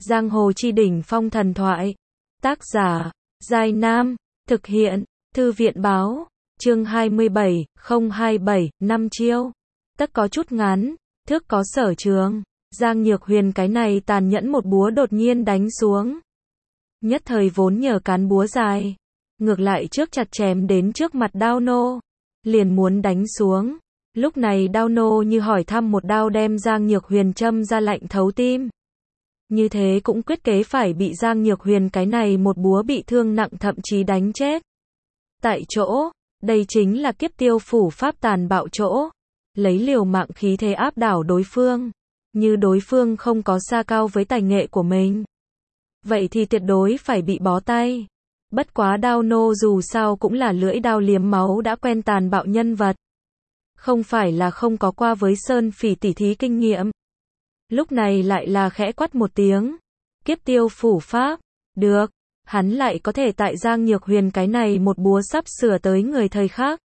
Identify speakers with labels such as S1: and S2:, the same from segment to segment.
S1: Giang hồ chi đỉnh phong thần thoại. Tác giả, Giai Nam. Thực hiện, Thư viện báo. Chương 27, 027, 5 chiêu. Tất có chút ngắn, thước có sở trường. Giang Nhược Huyền cái này tàn nhẫn một búa đột nhiên đánh xuống. Nhất thời vốn nhờ cán búa dài, ngược lại trước chặt chém đến trước mặt Đao Nô, liền muốn đánh xuống. Lúc này Đao Nô như hỏi thăm một đao đem Giang Nhược Huyền châm ra lạnh thấu tim. Như thế cũng quyết kế phải bị Giang Nhược Huyền cái này một búa bị thương nặng thậm chí đánh chết. Tại chỗ, đây chính là kiếp tiêu phủ pháp tàn bạo chỗ, lấy liều mạng khí thế áp đảo đối phương. Như đối phương không có xa cao với tài nghệ của mình, vậy thì tuyệt đối phải bị bó tay. Bất quá Đao Nô dù sao cũng là lưỡi đao liếm máu đã quen tàn bạo nhân vật, không phải là không có qua với Sơn Phỉ tỉ thí kinh nghiệm. Lúc này lại là khẽ quát một tiếng, kiếp tiêu phủ pháp, được, hắn lại có thể tại Giang Nhược Huyền cái này một búa sắp sửa tới người thời khác.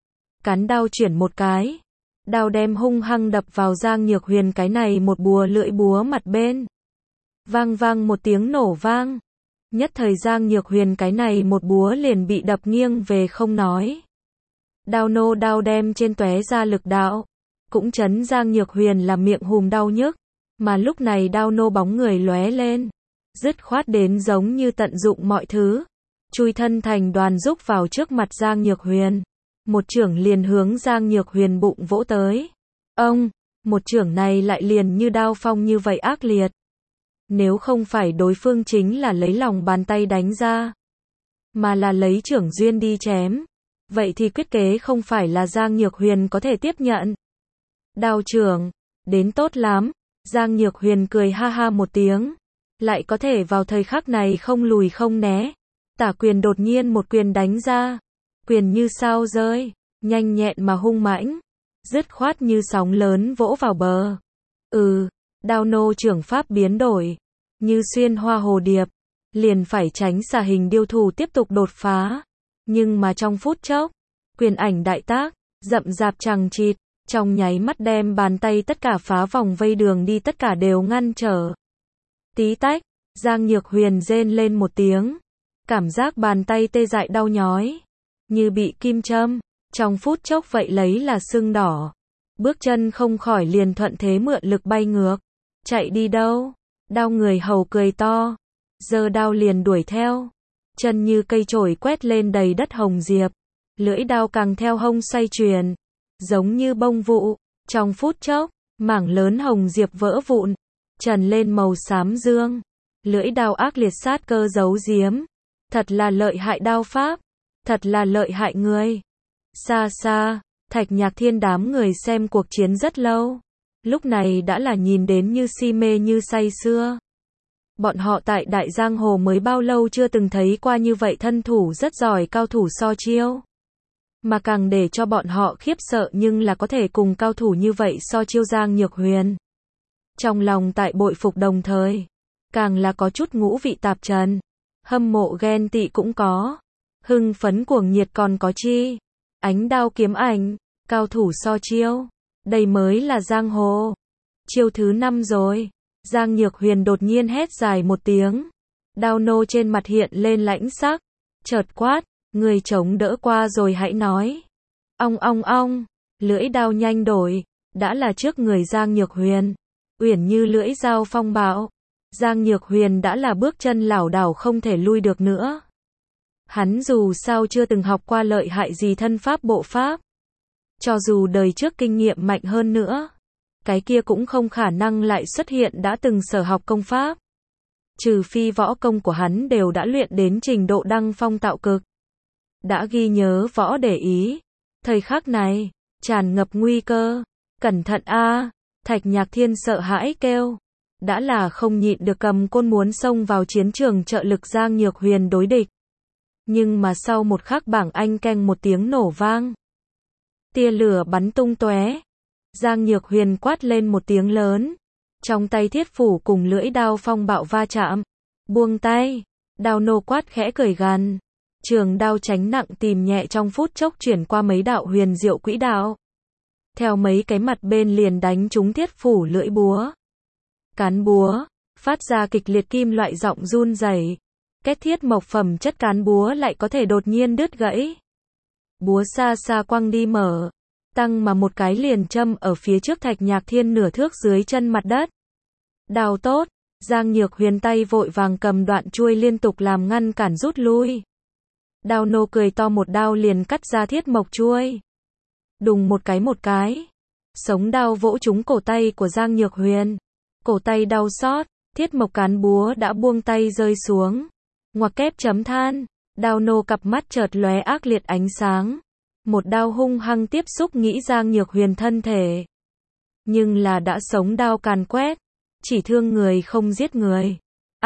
S1: Cán đao chuyển một cái, đao đem hung hăng đập vào Giang Nhược Huyền cái này một búa lưỡi búa mặt bên. Vang vang một tiếng nổ vang. Nhất thời Giang Nhược Huyền cái này một búa liền bị đập nghiêng về không nói. Đao Nô đao đem trên tóe ra lực đạo, cũng chấn Giang Nhược Huyền là miệng hùm đau nhức. Mà lúc này Đao Nô bóng người lóe lên, dứt khoát đến giống như tận dụng mọi thứ, chui thân thành đoàn rúc vào trước mặt Giang Nhược Huyền. Một chưởng liền hướng Giang Nhược Huyền bụng vỗ tới. Ông, một chưởng này lại liền như đao phong như vậy ác liệt. Nếu không phải đối phương chính là lấy lòng bàn tay đánh ra, mà là lấy chưởng duyên đi chém, vậy thì quyết kế không phải là Giang Nhược Huyền có thể tiếp nhận. Đao chưởng, đến tốt lắm. Giang Nhược Huyền cười ha ha một tiếng, lại có thể vào thời khắc này không lùi không né. Tả quyền đột nhiên một quyền đánh ra, quyền như sao rơi, nhanh nhẹn mà hung mãnh, dứt khoát như sóng lớn vỗ vào bờ. Đao Nô trưởng pháp biến đổi, như xuyên hoa hồ điệp, liền phải tránh xà hình điêu thù tiếp tục đột phá. Nhưng mà trong phút chốc, quyền ảnh đại tác, rậm rạp chằng chịt, trong nháy mắt đem bàn tay tất cả phá vòng vây đường đi tất cả đều ngăn trở. Tí tách, Giang Nhược Huyền rên lên một tiếng, cảm giác bàn tay tê dại đau nhói, như bị kim châm, trong phút chốc vậy lấy là sưng đỏ. Bước chân không khỏi liền thuận thế mượn lực bay ngược. Chạy đi đâu? Đao người hầu cười to, giơ đao liền đuổi theo. Chân như cây chổi quét lên đầy đất hồng diệp, lưỡi đao càng theo hông xoay chuyển, giống như bông vụ. Trong phút chốc, mảng lớn hồng diệp vỡ vụn, trần lên màu xám dương. Lưỡi đao ác liệt sát cơ giấu giếm. Thật là lợi hại đao pháp, thật là lợi hại người. Xa xa, Thạch Nhạc Thiên đám người xem cuộc chiến rất lâu, lúc này đã là nhìn đến như si mê như say sưa. Bọn họ tại Đại Giang Hồ mới bao lâu chưa từng thấy qua như vậy thân thủ rất giỏi cao thủ so chiêu. Mà càng để cho bọn họ khiếp sợ nhưng là có thể cùng cao thủ như vậy so chiêu Giang Nhược Huyền. Trong lòng tại bội phục đồng thời, càng là có chút ngũ vị tạp trần, hâm mộ ghen tị cũng có, hưng phấn cuồng nhiệt còn có chi. Ánh đao kiếm ảnh, cao thủ so chiêu, đây mới là giang hồ. Chiêu thứ 5 rồi. Giang Nhược Huyền đột nhiên hét dài một tiếng. Đao Nô trên mặt hiện lên lãnh sắc, chợt quát, người chống đỡ qua rồi hãy nói. Ong ong ong, lưỡi đao nhanh đổi, đã là trước người Giang Nhược Huyền, uyển như lưỡi dao phong bạo. Giang Nhược Huyền đã là bước chân lảo đảo không thể lui được nữa. Hắn dù sao chưa từng học qua lợi hại gì thân pháp bộ pháp, cho dù đời trước kinh nghiệm mạnh hơn nữa, cái kia cũng không khả năng lại xuất hiện đã từng sở học công pháp. Trừ phi võ công của hắn đều đã luyện đến trình độ đăng phong tạo cực, đã ghi nhớ võ để ý. Thời khắc này, tràn ngập nguy cơ. Cẩn thận a! Thạch Nhạc Thiên sợ hãi kêu. Đã là không nhịn được cầm côn muốn xông vào chiến trường trợ lực Giang Nhược Huyền đối địch. Nhưng mà sau một khắc bảng anh keng một tiếng nổ vang, tia lửa bắn tung tóe. Giang Nhược Huyền quát lên một tiếng lớn, trong tay thiết phủ cùng lưỡi đao phong bạo va chạm. Buông tay. Đao Nô quát khẽ cười gằn, trường đao tránh nặng tìm nhẹ trong phút chốc chuyển qua mấy đạo huyền diệu quỹ đạo, theo mấy cái mặt bên liền đánh trúng thiết phủ lưỡi búa. Cán búa, phát ra kịch liệt kim loại giọng run rẩy. Kết thiết mộc phẩm chất cán búa lại có thể đột nhiên đứt gãy. Búa xa xa quăng đi mở, tăng mà một cái liền châm ở phía trước Thạch Nhạc Thiên nửa thước dưới chân mặt đất. Đao tốt, Giang Nhược Huyền tay vội vàng cầm đoạn chuôi liên tục làm ngăn cản rút lui. Đao nô cười to một đao liền cắt ra thiết mộc chuôi. Đùng một cái. Sống đao vỗ trúng cổ tay của Giang Nhược Huyền. Cổ tay đau xót, thiết mộc cán búa đã buông tay rơi xuống. Ngoặc kép chấm than, đao nô cặp mắt chợt lóe ác liệt ánh sáng. Một đao hung hăng tiếp xúc nghĩ Giang Nhược Huyền thân thể. Nhưng là đã sống đao càn quét, chỉ thương người không giết người.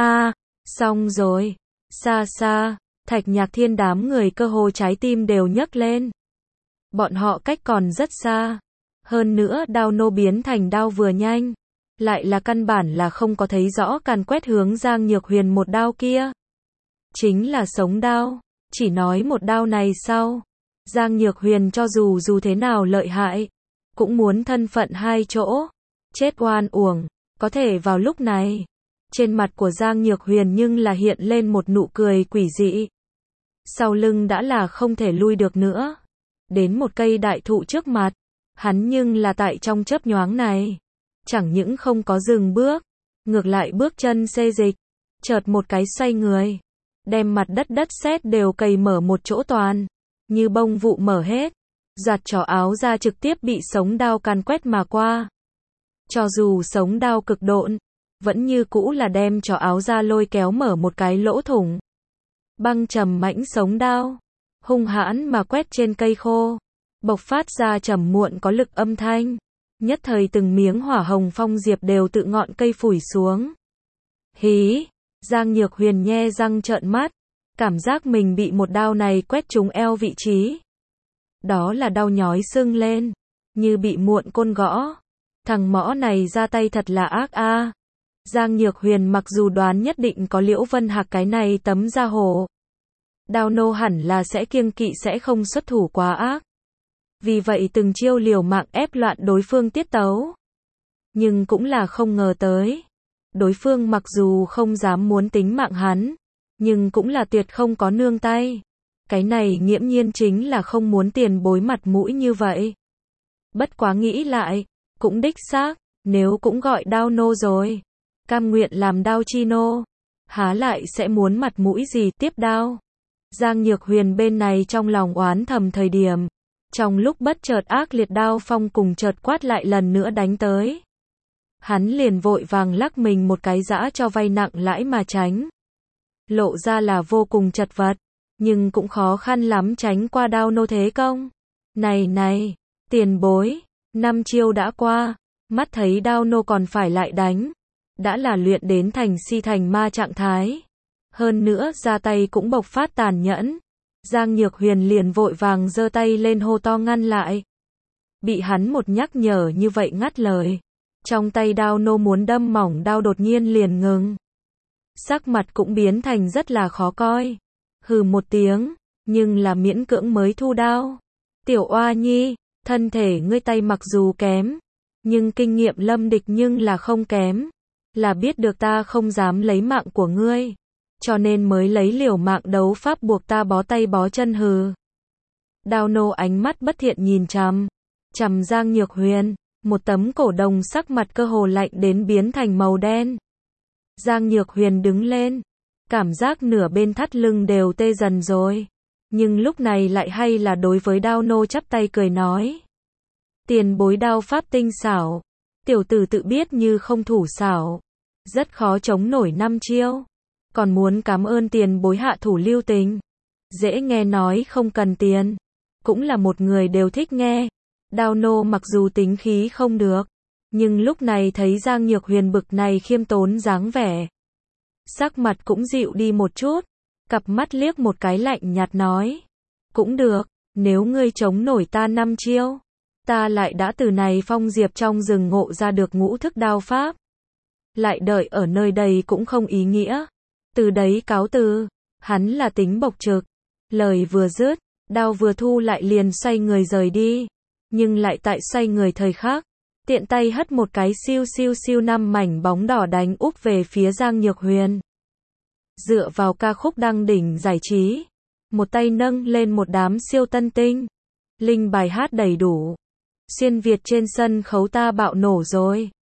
S1: Xong rồi. Xa xa, Thạch Nhạc Thiên đám người cơ hồ trái tim đều nhấc lên. Bọn họ cách còn rất xa. Hơn nữa đao nô biến thành đao vừa nhanh, lại là căn bản là không có thấy rõ càn quét hướng Giang Nhược Huyền một đao kia. Chính là sống đao, chỉ nói một đao này sau. Giang Nhược Huyền cho dù thế nào lợi hại, cũng muốn thân phận hai chỗ. Chết oan uổng, có thể vào lúc này. Trên mặt của Giang Nhược Huyền nhưng là hiện lên một nụ cười quỷ dị. Sau lưng đã là không thể lui được nữa. Đến một cây đại thụ trước mặt, hắn nhưng là tại trong chớp nhoáng này. Chẳng những không có dừng bước, ngược lại bước chân xê dịch, chợt một cái xoay người. Đem mặt đất sét đều cày mở một chỗ toàn, như bông vụ mở hết. Giạt trỏ áo ra trực tiếp bị sống đao càn quét mà qua. Cho dù sống đao cực độn, vẫn như cũ là đem trỏ áo ra lôi kéo mở một cái lỗ thủng. Băng trầm mãnh sống đao, hung hãn mà quét trên cây khô, bộc phát ra trầm muộn có lực âm thanh. Nhất thời từng miếng hỏa hồng phong diệp đều tự ngọn cây phủi xuống. Hí, Giang Nhược Huyền nhe răng trợn mắt, cảm giác mình bị một đao này quét trúng eo vị trí. Đó là đau nhói sưng lên, như bị muộn côn gõ. Thằng mõ này ra tay thật là ác a. Giang Nhược Huyền mặc dù đoán nhất định có Liễu Vân Hạc cái này tấm da hổ. Đao nô hẳn là sẽ kiêng kỵ sẽ không xuất thủ quá ác. Vì vậy từng chiêu liều mạng ép loạn đối phương tiết tấu. Nhưng cũng là không ngờ tới. Đối phương mặc dù không dám muốn tính mạng hắn, nhưng cũng là tuyệt không có nương tay. Cái này nghiễm nhiên chính là không muốn tiền bối mặt mũi như vậy. Bất quá nghĩ lại, cũng đích xác, nếu cũng gọi đao nô rồi, cam nguyện làm đao chi nô, há lại sẽ muốn mặt mũi gì tiếp đao. Giang Nhược Huyền bên này trong lòng oán thầm thời điểm, trong lúc bất chợt ác liệt đao phong cùng chợt quát lại lần nữa đánh tới. Hắn liền vội vàng lắc mình một cái giã cho vay nặng lãi mà tránh. Lộ ra là vô cùng chật vật, nhưng cũng khó khăn lắm tránh qua đao nô thế công. Này, tiền bối, 5 chiêu đã qua, mắt thấy đao nô còn phải lại đánh. Đã là luyện đến thành si thành ma trạng thái. Hơn nữa ra tay cũng bộc phát tàn nhẫn. Giang Nhược Huyền liền vội vàng giơ tay lên hô to ngăn lại. Bị hắn một nhắc nhở như vậy ngắt lời. Trong tay đao nô muốn đâm mỏng đao đột nhiên liền ngừng. Sắc mặt cũng biến thành rất là khó coi. Hừ một tiếng, nhưng là miễn cưỡng mới thu đao. Tiểu oa nhi, thân thể ngươi tay mặc dù kém, nhưng kinh nghiệm lâm địch nhưng là không kém. Là biết được ta không dám lấy mạng của ngươi, cho nên mới lấy liều mạng đấu pháp buộc ta bó tay bó chân hừ. Đao nô ánh mắt bất thiện nhìn chằm Giang Nhược Huyền, một tấm cổ đồng sắc mặt cơ hồ lạnh đến biến thành màu đen. Giang Nhược Huyền đứng lên, cảm giác nửa bên thắt lưng đều tê dần rồi, nhưng lúc này lại hay là đối với đao nô chắp tay cười nói. Tiền bối đao pháp tinh xảo, tiểu tử tự biết như không thủ xảo, rất khó chống nổi 5 chiêu, còn muốn cảm ơn tiền bối hạ thủ lưu tình. Dễ nghe nói không cần tiền, cũng là một người đều thích nghe. Đao nô mặc dù tính khí không được, nhưng lúc này thấy Giang Nhược Huyền bực này khiêm tốn dáng vẻ, sắc mặt cũng dịu đi một chút, cặp mắt liếc một cái lạnh nhạt nói. Cũng được, nếu ngươi chống nổi ta 5 chiêu, ta lại đã từ này phong diệp trong rừng ngộ ra được ngũ thức đao pháp. Lại đợi ở nơi đây cũng không ý nghĩa. Từ đấy cáo từ, hắn là tính bộc trực. Lời vừa dứt, đao vừa thu lại liền xoay người rời đi. Nhưng lại tại xoay người thời khắc, Tiện tay hất một cái siêu siêu siêu 5 mảnh bóng đỏ đánh úp về phía Giang Nhược Huyền. Dựa vào ca khúc đăng đỉnh giải trí, một tay nâng lên một đám siêu tân tinh. Linh bài hát đầy đủ. Xuyên Việt trên sân khấu ta bạo nổ rồi.